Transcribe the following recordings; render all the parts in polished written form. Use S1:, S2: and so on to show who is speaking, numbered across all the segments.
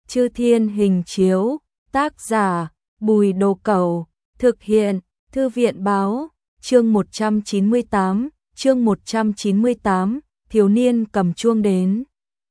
S1: Chư Thiên hình chiếu, tác giả, Bùi Đồ Cẩu, thực hiện, Thư viện báo, chương 198, thiếu niên cầm chuông đến.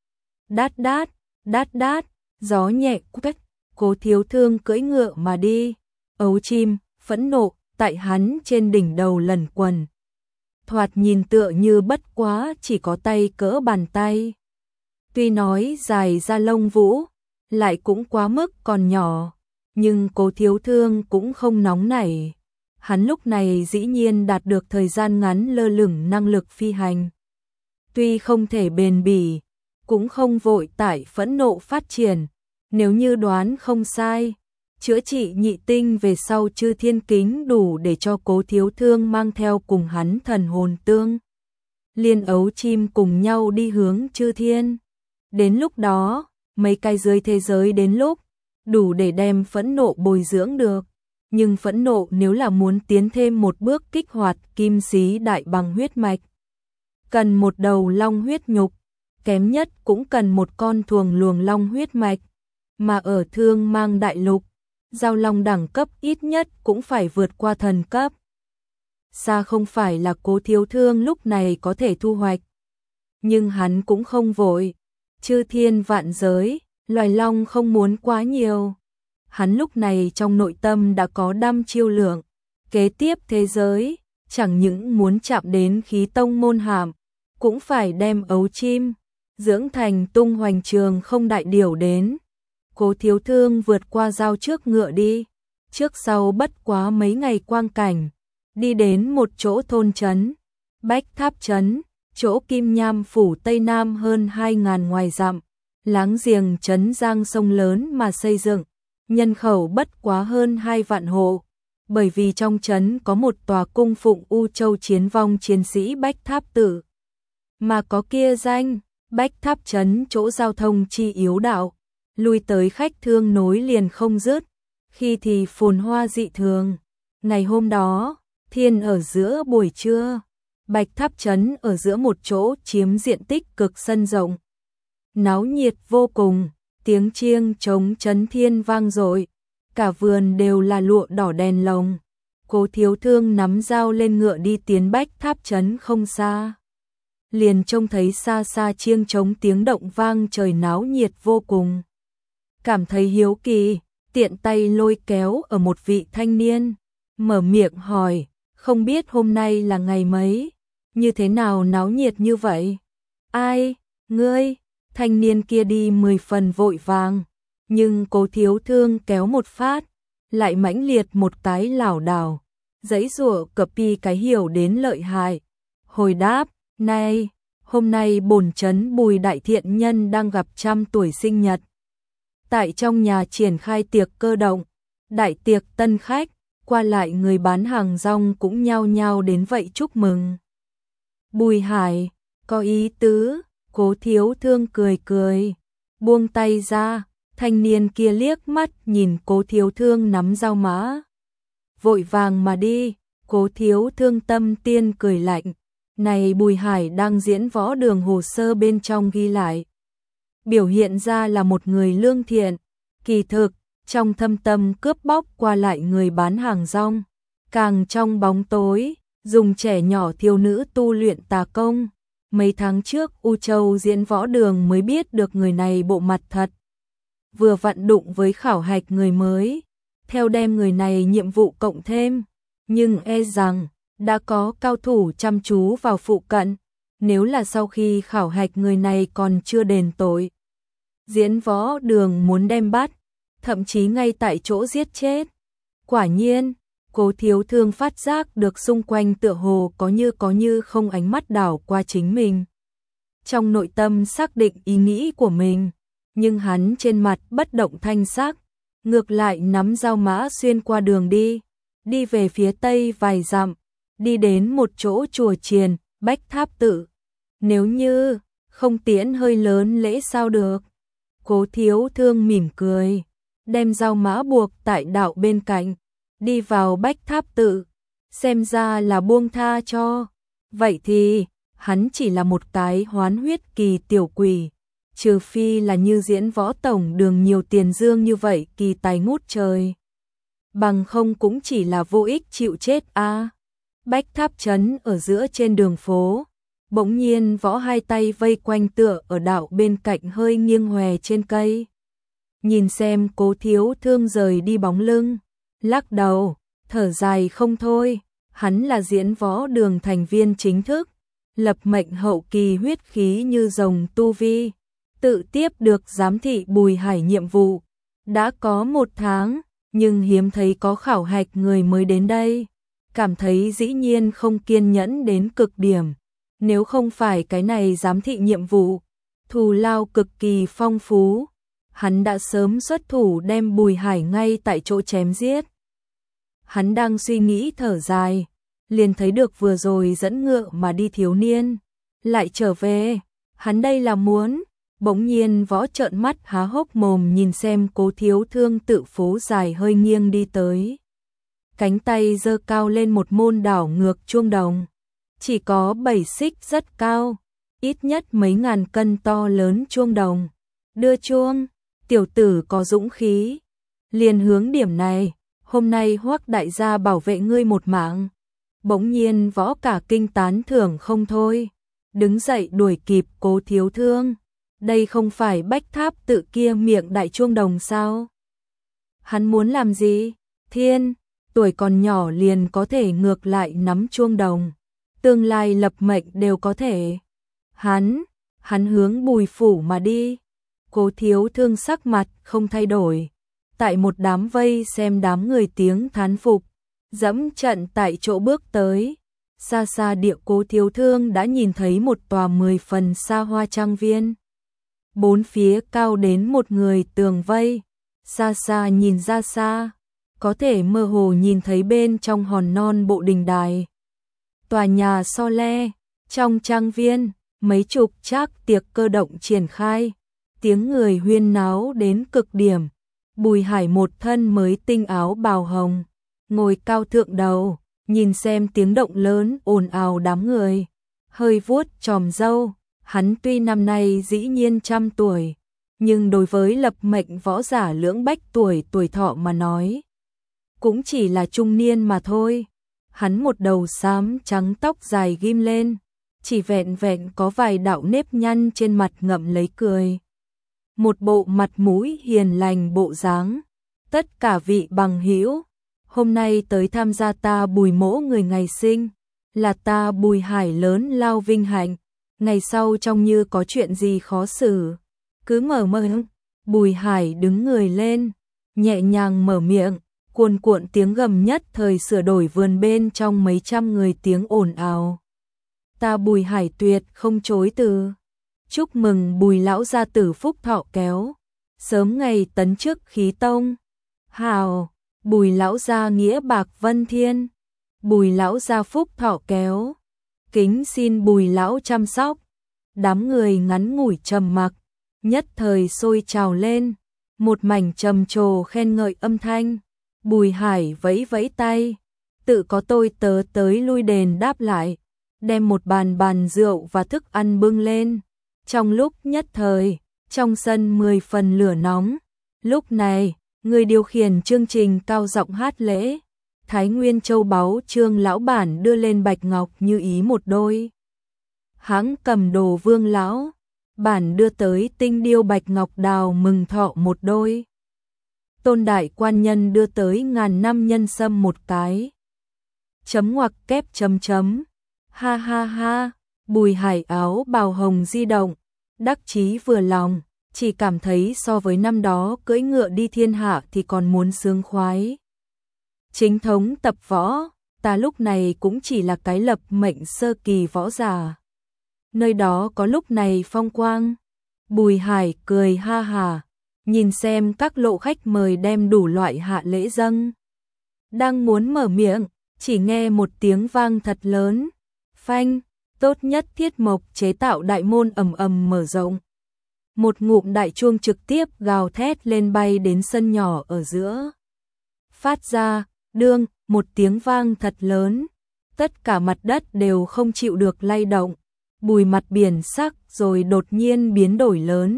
S1: Đát đát, gió nhẹ quét, Cố Thiếu Thương cưỡi ngựa mà đi, ấu chim, phẫn nộ, tại hắn trên đỉnh đầu lần quần. Thoạt nhìn tựa như bất quá chỉ có tay cỡ bàn tay. Tuy nói dài ra lông vũ, lại cũng quá mức còn nhỏ, nhưng Cố Thiếu Thương cũng không nóng nảy. Hắn lúc này dĩ nhiên đạt được thời gian ngắn lơ lửng năng lực phi hành. Tuy không thể bền bỉ, cũng không vội tại phẫn nộ phát triển. Nếu như đoán không sai, chữa trị nhị tinh về sau Chư Thiên Kính đủ để cho Cố Thiếu Thương mang theo cùng hắn thần hồn tương. Liên ấu chim cùng nhau đi hướng Chư Thiên. Đến lúc đó, mấy cái dưới thế giới đến lúc, đủ để đem phẫn nộ bồi dưỡng được. Nhưng phẫn nộ nếu là muốn tiến thêm một bước kích hoạt kim xí đại bằng huyết mạch, cần một đầu long huyết nhục, kém nhất cũng cần một con thuồng luồng long huyết mạch. Mà ở Thương Mang đại lục, giao long đẳng cấp ít nhất cũng phải vượt qua thần cấp. Xa không phải là Cố Thiếu Thương lúc này có thể thu hoạch. Nhưng hắn cũng không vội. Chư thiên vạn giới, loài long không muốn quá nhiều. Hắn lúc này trong nội tâm đã có đăm chiêu lượng. Kế tiếp thế giới, chẳng những muốn chạm đến khí tông môn hàm, cũng phải đem ấu chim, dưỡng thành tung hoành trường không đại điểu đến. Cố Thiếu Thương vượt qua giao trước ngựa đi. Trước sau bất quá mấy ngày quang cảnh, đi đến một chỗ thôn trấn, Bách Tháp trấn, chỗ Kim Nham phủ Tây Nam hơn 2.000 ngoài dặm, láng giềng trấn giang sông lớn mà xây dựng, nhân khẩu bất quá hơn 2 vạn hộ, bởi vì trong trấn có một tòa cung phụng U Châu chiến vong chiến sĩ Bách Tháp Tử, mà có kia danh, Bách Tháp trấn chỗ giao thông chi yếu đạo, lui tới khách thương nối liền không dứt, khi thì phồn hoa dị thường. Ngày hôm đó, thiên ở giữa buổi trưa, Bạch Tháp trấn ở giữa một chỗ chiếm diện tích cực sân rộng. Náo nhiệt vô cùng, tiếng chiêng trống trấn thiên vang dội, cả vườn đều là lụa đỏ đèn lồng. Cố Thiếu Thương nắm dao lên ngựa đi tiến Bách Tháp trấn không xa. Liền trông thấy xa xa chiêng trống tiếng động vang trời náo nhiệt vô cùng. Cảm thấy hiếu kỳ, tiện tay lôi kéo ở một vị thanh niên, mở miệng hỏi, không biết hôm nay là ngày mấy, như thế nào náo nhiệt như vậy? Ai, ngươi? Thanh niên kia đi 10 phần vội vàng, nhưng Cố Thiếu Thương kéo một phát, lại mãnh liệt một cái lảo đảo, giãy giụa cập đi cái hiểu đến lợi hại. Hồi đáp, này, hôm nay bổn trấn Bùi đại thiện nhân đang gặp 100 tuổi sinh nhật. Tại trong nhà triển khai tiệc cơ động, đại tiệc tân khách, qua lại người bán hàng rong cũng nhao nhao đến vậy chúc mừng. Bùi Hải, có ý tứ, Cố Thiếu Thương cười cười, buông tay ra, thanh niên kia liếc mắt nhìn Cố Thiếu Thương nắm dao mã. Vội vàng mà đi, Cố Thiếu Thương tâm tiên cười lạnh, này Bùi Hải đang diễn võ đường hồ sơ bên trong ghi lại. Biểu hiện ra là một người lương thiện, kỳ thực, trong thâm tâm cướp bóc qua lại người bán hàng rong, càng trong bóng tối, dùng trẻ nhỏ thiếu nữ tu luyện tà công. Mấy tháng trước U Châu diễn võ đường mới biết được người này bộ mặt thật. Vừa vặn đụng với khảo hạch người mới, theo đem người này nhiệm vụ cộng thêm, nhưng e rằng đã có cao thủ chăm chú vào phụ cận, nếu là sau khi khảo hạch người này còn chưa đền tội. Diễn võ đường muốn đem bắt, thậm chí ngay tại chỗ giết chết. Quả nhiên, Cố Thiếu Thương phát giác được xung quanh tựa hồ có như không ánh mắt đảo qua chính mình. Trong nội tâm xác định ý nghĩ của mình, nhưng hắn trên mặt bất động thanh sắc, ngược lại nắm dao mã xuyên qua đường đi về phía tây vài dặm, đi đến một chỗ chùa chiền, Bách Tháp Tự. Nếu như không tiễn hơi lớn lễ sao được? Cố Thiếu Thương mỉm cười, đem dao mã buộc tại đạo bên cạnh, đi vào Bách Tháp Tự, xem ra là buông tha cho. Vậy thì, hắn chỉ là một cái hoán huyết kỳ tiểu quỷ, trừ phi là như Diễn Võ tổng đường nhiều tiền dương như vậy kỳ tài ngút trời. Bằng không cũng chỉ là vô ích chịu chết a. Bách Tháp trấn ở giữa trên đường phố, bỗng nhiên Võ hai tay vây quanh tựa ở đạo bên cạnh hơi nghiêng hòe trên cây. Nhìn xem Cố Thiếu Thương rời đi bóng lưng, lắc đầu, thở dài không thôi, hắn là Diễn Võ đường thành viên chính thức, lập mệnh hậu kỳ huyết khí như rồng tu vi, tự tiếp được giám thị Bùi Hải nhiệm vụ, đã có 1 tháng, nhưng hiếm thấy có khảo hạch người mới đến đây, cảm thấy dĩ nhiên không kiên nhẫn đến cực điểm, nếu không phải cái này giám thị nhiệm vụ, thù lao cực kỳ phong phú, hắn đã sớm xuất thủ đem Bùi Hải ngay tại chỗ chém giết. Hắn đang suy nghĩ thở dài, liền thấy được vừa rồi dẫn ngựa mà đi thiếu niên, lại trở về, hắn đây là muốn, bỗng nhiên Võ trợn mắt há hốc mồm nhìn xem Cố Thiếu Thương tự phố dài hơi nghiêng đi tới. Cánh tay giơ cao lên một môn đảo ngược chuông đồng, chỉ có 7 xích rất cao, ít nhất mấy ngàn cân to lớn chuông đồng. Đưa chuông, tiểu tử có dũng khí, liền hướng điểm này, hôm nay Hoắc đại gia bảo vệ ngươi một mạng. Bỗng nhiên Võ cả kinh tán thưởng không thôi, đứng dậy đuổi kịp Cố Thiếu Thương. Đây không phải Bách Tháp tự kia miệng đại chuông đồng sao? Hắn muốn làm gì? Thiên, tuổi còn nhỏ liền có thể ngược lại nắm chuông đồng, tương lai lập mệnh đều có thể. Hắn hướng Bùi phủ mà đi. Cố Thiếu Thương sắc mặt không thay đổi, tại một đám vây xem đám người tiếng thán phục, dẫm trận tại chỗ bước tới. Xa xa địa Cố Thiếu Thương đã nhìn thấy một tòa 10 phần xa hoa trang viên. 4 phía cao đến một người tường vây, xa xa nhìn ra xa, có thể mơ hồ nhìn thấy bên trong hòn non bộ đình đài. Tòa nhà so le, trong trang viên, mấy chục trác tiệc cơ động triển khai, tiếng người huyên náo đến cực điểm. Bùi Hải một thân mới tinh áo bào hồng, ngồi cao thượng đầu, nhìn xem tiếng động lớn ồn ào đám người, hơi vuốt chòm râu. Hắn tuy năm nay dĩ nhiên 100 tuổi, nhưng đối với lập mệnh võ giả lưỡng bách tuổi thọ mà nói, cũng chỉ là trung niên mà thôi. Hắn một đầu xám trắng tóc dài ghim lên, chỉ vẹn vẹn có vài đạo nếp nhăn trên mặt ngậm lấy cười. Một bộ mặt mũi hiền lành bộ dáng. Tất cả vị bằng hữu, hôm nay tới tham gia ta Bùi mỗ người ngày sinh, là ta Bùi Hải lớn lao vinh hạnh. Ngày sau trông như có chuyện gì khó xử, cứ mở mơ. Bùi Hải đứng người lên, nhẹ nhàng mở miệng, cuồn cuộn tiếng gầm nhất thời sửa đổi vườn bên trong mấy trăm người tiếng ồn ào. Ta Bùi Hải tuyệt không chối từ. Chúc mừng Bùi lão gia tử phúc thọ kéo, sớm ngày tấn chức khí tông. Hào, Bùi lão gia nghĩa bạc vân thiên. Bùi lão gia phúc thọ kéo. Kính xin Bùi lão chăm sóc. Đám người ngắn ngủi trầm mặc, nhất thời sôi trào lên, một mảnh trầm trồ khen ngợi âm thanh. Bùi Hải vẫy vẫy tay, tự có tôi tớ tới lui đền đáp lại, đem một bàn rượu và thức ăn bưng lên. Trong lúc nhất thời, trong sân 10 phần lửa nóng. Lúc này, người điều khiển chương trình cao giọng hát lễ. Thái Nguyên châu báu Trương lão bản đưa lên bạch ngọc như ý một đôi. Hãng cầm đồ Vương lão bản đưa tới tinh điêu bạch ngọc đào mừng thọ một đôi. Tôn đại quan nhân đưa tới ngàn năm nhân sâm một cái. Chấm ngoặc kép chấm chấm. Ha ha ha, Bùi Hải áo bào hồng di động, đắc chí vừa lòng, chỉ cảm thấy so với năm đó cưỡi ngựa đi thiên hạ thì còn muốn sướng khoái. Chính thống tập võ, ta lúc này cũng chỉ là cái lập mệnh sơ kỳ võ giả. Nơi đó có lúc này phong quang. Bùi Hải cười ha hà, nhìn xem các lộ khách mời đem đủ loại hạ lễ dâng. Đang muốn mở miệng, chỉ nghe một tiếng vang thật lớn. Phanh, tốt nhất thiết mộc chế tạo đại môn ầm ầm mở rộng. Một ngụm đại chuông trực tiếp gào thét lên bay đến sân nhỏ ở giữa. Phát ra, đương, một tiếng vang thật lớn. Tất cả mặt đất đều không chịu được lay động. Bùi mặt biển sắc rồi đột nhiên biến đổi lớn.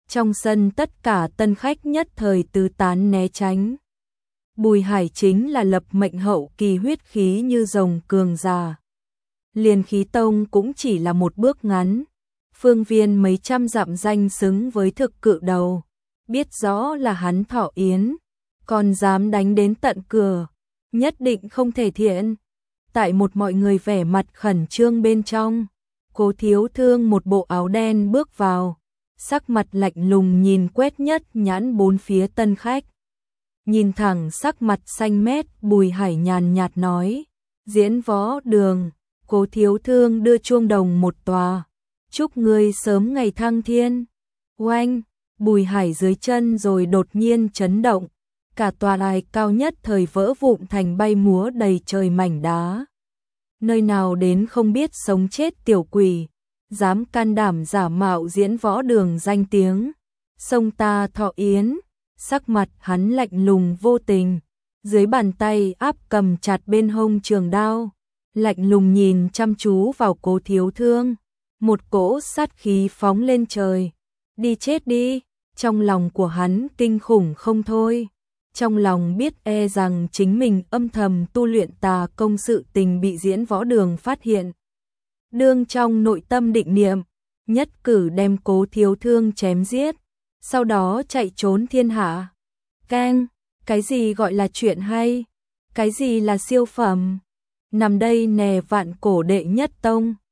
S1: Trong sân tất cả tân khách nhất thời tứ tán né tránh. Bùi Hải chính là lập mệnh hậu kỳ huyết khí như rồng cường già. Liền khí tông cũng chỉ là một bước ngắn. Phương viên mấy trăm dặm danh xứng với thực cự đầu. Biết rõ là hắn thọ yến, còn dám đánh đến tận cửa, nhất định không thể thiện. Tại một mọi người vẻ mặt khẩn trương bên trong, Cố Thiếu Thương một bộ áo đen bước vào, sắc mặt lạnh lùng nhìn quét nhất nhãn bốn phía tân khách. Nhìn thẳng sắc mặt xanh mét, Bùi Hải nhàn nhạt nói, diễn võ đường. Cố Thiếu Thương đưa chuông đồng một tòa, chúc ngươi sớm ngày thăng thiên. Oanh, Bùi Hải dưới chân rồi đột nhiên chấn động, cả tòa đài cao nhất thời vỡ vụn thành bay múa đầy trời mảnh đá. Nơi nào đến không biết sống chết tiểu quỷ, dám can đảm giả mạo diễn võ đường danh tiếng, xông ta thọ yến. Sắc mặt hắn lạnh lùng vô tình, dưới bàn tay áp cầm chặt bên hông trường đao, lạnh lùng nhìn chăm chú vào Cố Thiếu Thương, một cỗ sát khí phóng lên trời. Đi chết đi, trong lòng của hắn kinh khủng không thôi. Trong lòng biết e rằng chính mình âm thầm tu luyện tà công sự tình bị diễn võ đường phát hiện. Đương trong nội tâm định niệm, nhất cử đem Cố Thiếu Thương chém giết, sau đó chạy trốn thiên hạ. Keng, cái gì gọi là chuyện hay? Cái gì là siêu phẩm? Nằm đây nè vạn cổ đệ nhất tông.